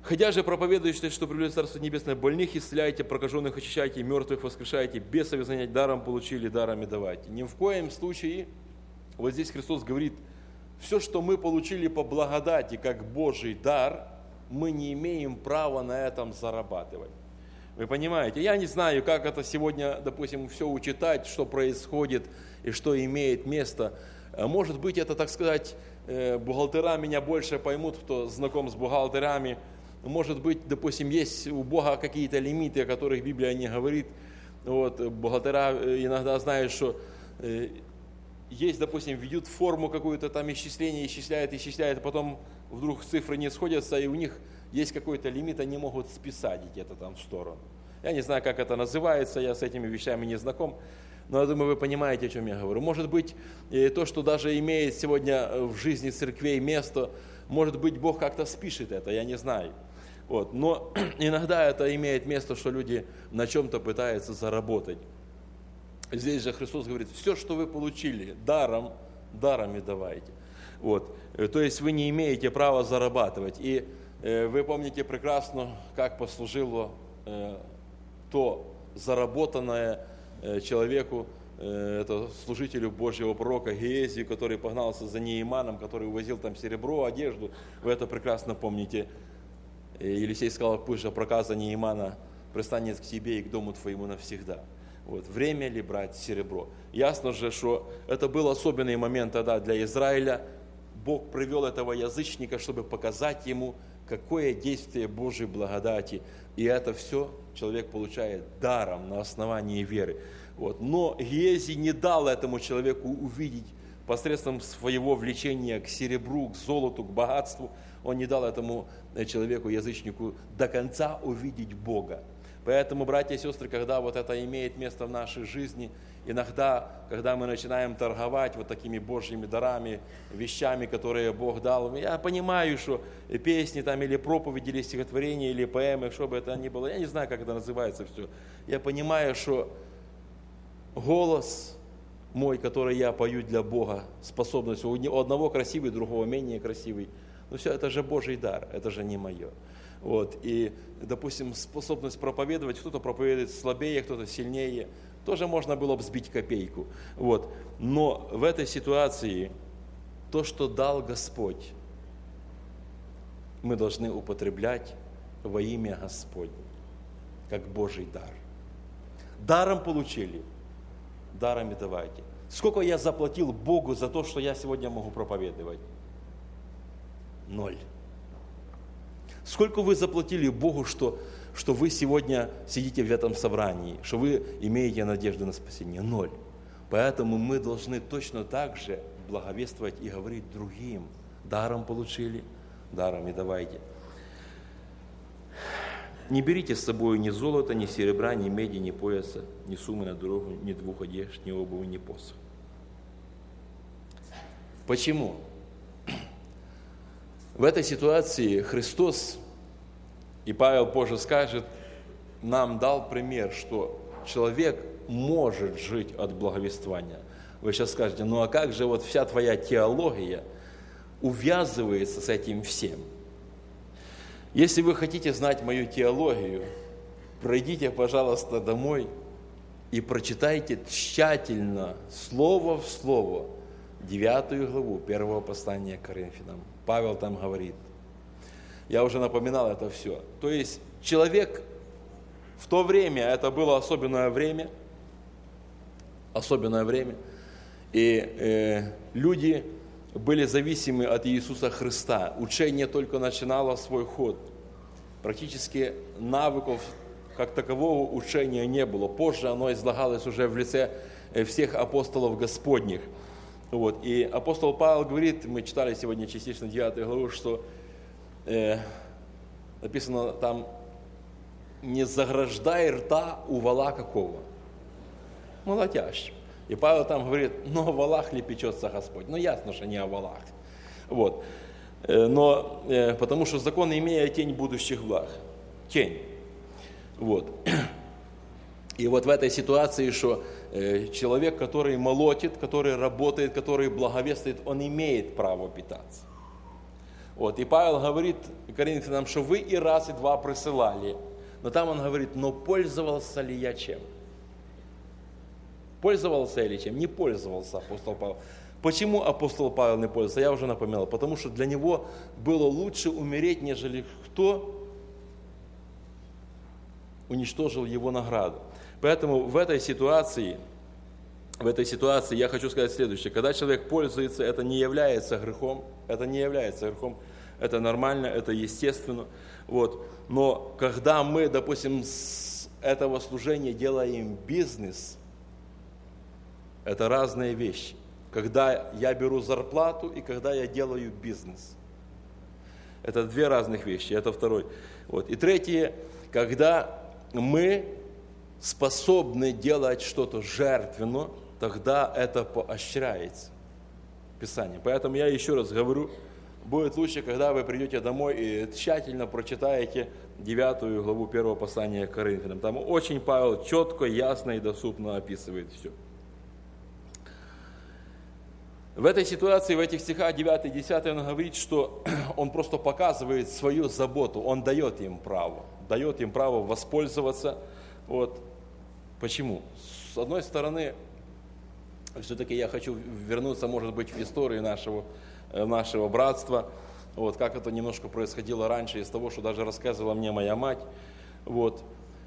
Ходя же проповедуете, что привели Царство Небесное, больных исцеляйте, прокаженных очищайте, мертвых воскрешайте, бесов изгоняйте, даром получили, даром и давайте. Ни в коем случае, вот здесь Христос говорит, все, что мы получили по благодати, как Божий дар, мы не имеем права на этом зарабатывать. Вы понимаете? Я не знаю, как это сегодня, допустим, все учитать, что происходит и что имеет место. Может быть, это, так сказать, бухгалтера меня больше поймут, кто знаком с бухгалтерами. Может быть, допустим, есть у Бога какие-то лимиты, о которых Библия не говорит. Вот, бухгалтера иногда знают, что есть, допустим, ведут форму какую-то там исчисление, исчисляет, а потом вдруг цифры не сходятся, и у них есть какой-то лимит, они могут списать где-то там в сторону. Я не знаю, как это называется, я с этими вещами не знаком, но я думаю, вы понимаете, о чем я говорю. Может быть, то, что даже имеет сегодня в жизни церквей место, может быть, Бог как-то спишет это, я не знаю. Вот. Но иногда это имеет место, что люди на чем-то пытаются заработать. Здесь же Христос говорит, все, что вы получили, даром и давайте. Вот. То есть вы не имеете права зарабатывать. И вы помните прекрасно, как послужило то заработанное человеку, это служителю Божьего пророка Геезию, который погнался за Неиманом, который увозил там серебро, одежду. Вы это прекрасно помните. Елисей сказал, пусть же проказа Неимана пристанет к тебе и к дому твоему навсегда. Вот. Время ли брать серебро? Ясно же, что это был особенный момент тогда для Израиля. Бог привел этого язычника, чтобы показать ему, какое действие Божьей благодати. И это все человек получает даром на основании веры. Вот. Но Геезий не дал этому человеку увидеть посредством своего влечения к серебру, к золоту, к богатству. Он не дал этому человеку, язычнику, до конца увидеть Бога. Поэтому, братья и сестры, когда вот это имеет место в нашей жизни, иногда, когда мы начинаем торговать вот такими Божьими дарами, вещами, которые Бог дал, я понимаю, что песни там или проповеди, или стихотворения, или поэмы, что бы это ни было, я не знаю, как это называется все. Я понимаю, что голос мой, который я пою для Бога, способность у одного красивый, другого менее красивый, но все это же Божий дар, это же не мое. Вот. И, допустим, способность проповедовать, кто-то проповедует слабее, кто-то сильнее, тоже можно было бы сбить копейку. Вот. Но в этой ситуации то, что дал Господь, мы должны употреблять во имя Господне, как Божий дар. Даром получили, даром и давайте. Сколько я заплатил Богу за то, что я сегодня могу проповедовать? 0. Сколько вы заплатили Богу, что вы сегодня сидите в этом собрании, что вы имеете надежду на спасение? 0. Поэтому мы должны точно так же благовествовать и говорить другим. Даром получили, даром и давайте. Не берите с собой ни золота, ни серебра, ни меди, ни пояса, ни суммы на дорогу, ни 2 одежд, ни обуви, ни посох. Почему? В этой ситуации Христос, и Павел позже скажет, нам дал пример, что человек может жить от благовествования. Вы сейчас скажете, ну а как же вот вся твоя теология увязывается с этим всем? Если вы хотите знать мою теологию, пройдите, пожалуйста, домой и прочитайте тщательно, слово в слово, 9 главу 1 послания к Коринфянам. Павел там говорит. Я уже напоминал это все. То есть человек в то время, это было особенное время, и люди были зависимы от Иисуса Христа. Учение только начинало свой ход. Практически навыков как такового учения не было. Позже оно излагалось уже в лице всех апостолов Господних. Вот. И апостол Павел говорит, мы читали сегодня частично 9 главу, что написано там, не заграждай рта у вола какого? Молотящего. И Павел там говорит, но о волах ли печется Господь? Ну, ясно, что не о волах. Вот. Но потому что закон, имея тень будущих благ. Тень. Вот. И вот в этой ситуации, что человек, который молотит, который работает, который благовествует, он имеет право питаться. Вот. И Павел говорит Коринфянам, что вы и раз, и два присылали. Но там он говорит, но пользовался ли я чем? Пользовался или чем? Не пользовался апостол Павел. Почему апостол Павел не пользовался? Я уже напоминал. Потому что для него было лучше умереть, нежели кто уничтожил его награду. Поэтому в этой ситуации я хочу сказать следующее. Когда человек пользуется, это не является грехом. Это не является грехом. Это нормально, это естественно. Вот. Но когда мы, допустим, с этого служения делаем бизнес, это разные вещи. Когда я беру зарплату и когда я делаю бизнес. Это две разных вещи. Это второй. Вот. И третье, когда мы способны делать что-то жертвенно, тогда это поощряется Писанием. Поэтому я еще раз говорю, будет лучше, когда вы придете домой и тщательно прочитаете 9 главу 1 послания к Коринфянам. Там очень Павел четко, ясно и доступно описывает все. В этой ситуации, в этих стихах 9 и 10 он говорит, что он просто показывает свою заботу, он дает им право воспользоваться. Вот. Почему? С одной стороны, все-таки я хочу вернуться, может быть, в историю нашего братства, вот, как это немножко происходило раньше, из того, что даже рассказывала мне моя мать. Вот.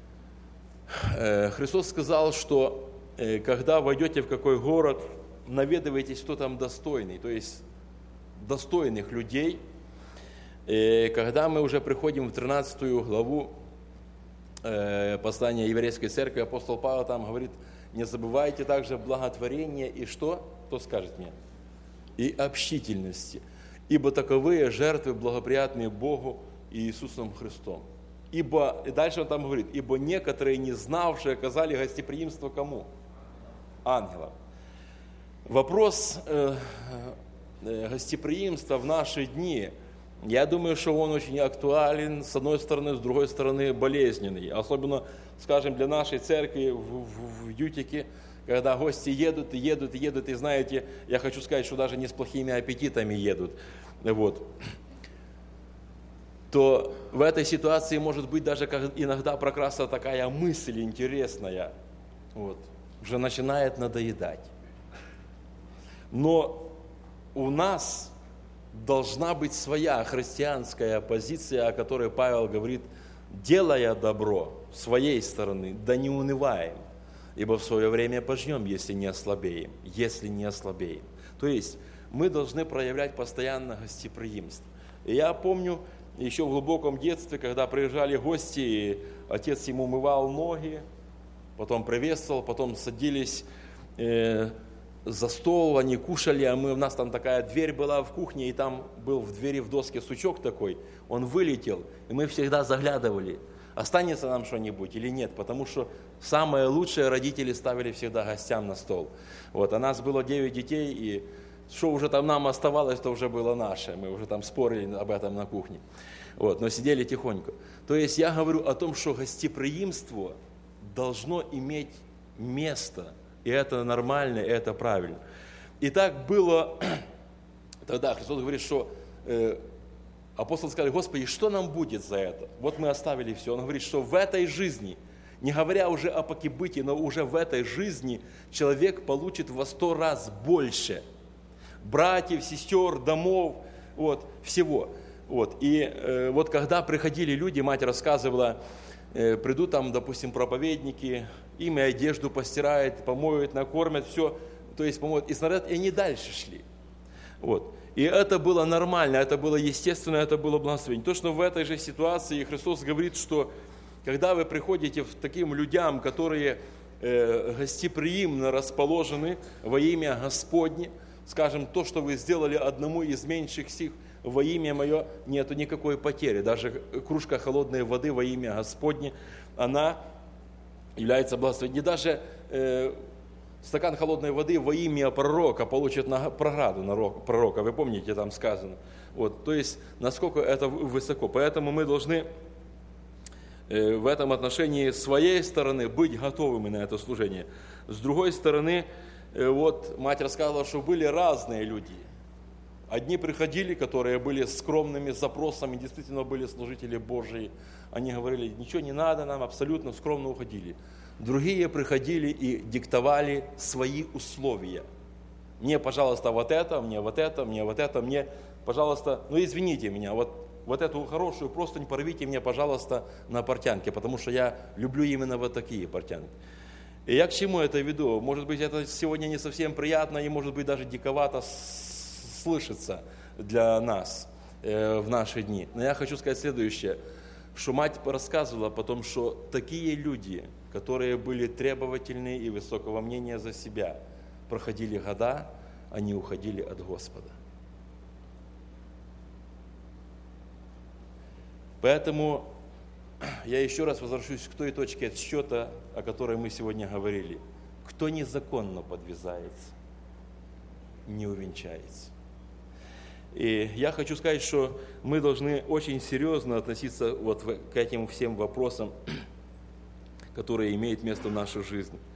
Христос сказал, что когда войдете в какой город, наведывайтесь, кто там достойный, то есть достойных людей. И когда мы уже приходим в 13 главу послания еврейской церкви, апостол Павел там говорит, не забывайте также благотворения и что? Кто скажет мне? И общительности. Ибо таковые жертвы благоприятные Богу и Иисусом Христом. И дальше он там говорит, ибо некоторые, не знавшие, оказали гостеприимство кому? Ангелам. Вопрос гостеприимства в наши дни, я думаю, что он очень актуален, с одной стороны, с другой стороны, болезненный. Особенно, скажем, для нашей церкви в Ютике, когда гости едут, и знаете, я хочу сказать, что даже не с плохими аппетитами едут, вот, то в этой ситуации может быть даже иногда прокрасться такая мысль интересная, вот, уже начинает надоедать. Но у нас должна быть своя христианская позиция, о которой Павел говорит, делая добро с своей стороны, да не унываем, ибо в свое время пожнем, если не ослабеем. То есть мы должны проявлять постоянно гостеприимство. И я помню еще в глубоком детстве, когда приезжали гости, и отец ему умывал ноги, потом приветствовал, потом садились за стол, они кушали, а у нас там такая дверь была в кухне, и там был в двери в доске сучок такой, он вылетел, и мы всегда заглядывали, останется нам что-нибудь или нет, потому что самое лучшее родители ставили всегда гостям на стол. Вот, а нас было 9 детей, и что уже там нам оставалось, то уже было наше, мы уже там спорили об этом на кухне, вот, но сидели тихонько. То есть я говорю о том, что гостеприимство должно иметь место, и это нормально, и это правильно. И так было тогда. Христос говорит, что апостолы сказали, Господи, что нам будет за это? Вот мы оставили все. Он говорит, что в этой жизни, не говоря уже о покибытии, но уже в этой жизни человек получит во 100 раз больше братьев, сестер, домов, вот, всего. Вот. И вот когда приходили люди, мать рассказывала, придут там, допустим, проповедники, им и одежду постирают, помоют, накормят, все, то есть помоют, и смотрят, и они дальше шли. Вот. И это было нормально, это было естественно, это было благословение. То, что в этой же ситуации Христос говорит, что когда вы приходите к таким людям, которые гостеприимно расположены во имя Господне, скажем, то, что вы сделали одному из меньших сих, во имя Мое, нету никакой потери. Даже кружка холодной воды во имя Господне, она является благословением. И даже стакан холодной воды во имя пророка получит преграду на пророка. Вы помните, там сказано. Вот, то есть, насколько это высоко. Поэтому мы должны в этом отношении с своей стороны быть готовыми на это служение. С другой стороны, вот мать рассказывала, что были разные люди. Одни приходили, которые были скромными запросами, действительно были служители Божии. Они говорили, ничего не надо нам, абсолютно скромно уходили. Другие приходили и диктовали свои условия. Мне, пожалуйста, вот это, мне вот это, мне вот это, мне, пожалуйста, ну извините меня, вот эту хорошую простынь порвите мне, пожалуйста, на портянке, потому что я люблю именно вот такие портянки. И я к чему это веду? Может быть, это сегодня не совсем приятно и, может быть, даже диковато слышится для нас в наши дни. Но я хочу сказать следующее, что мать рассказывала потом, что такие люди, которые были требовательны и высокого мнения за себя, проходили года, они уходили от Господа. Поэтому я еще раз возвращусь к той точке отсчета, о которой мы сегодня говорили. Кто незаконно подвязается, не увенчается. И я хочу сказать, что мы должны очень серьезно относиться вот к этим всем вопросам, которые имеют место в нашей жизни.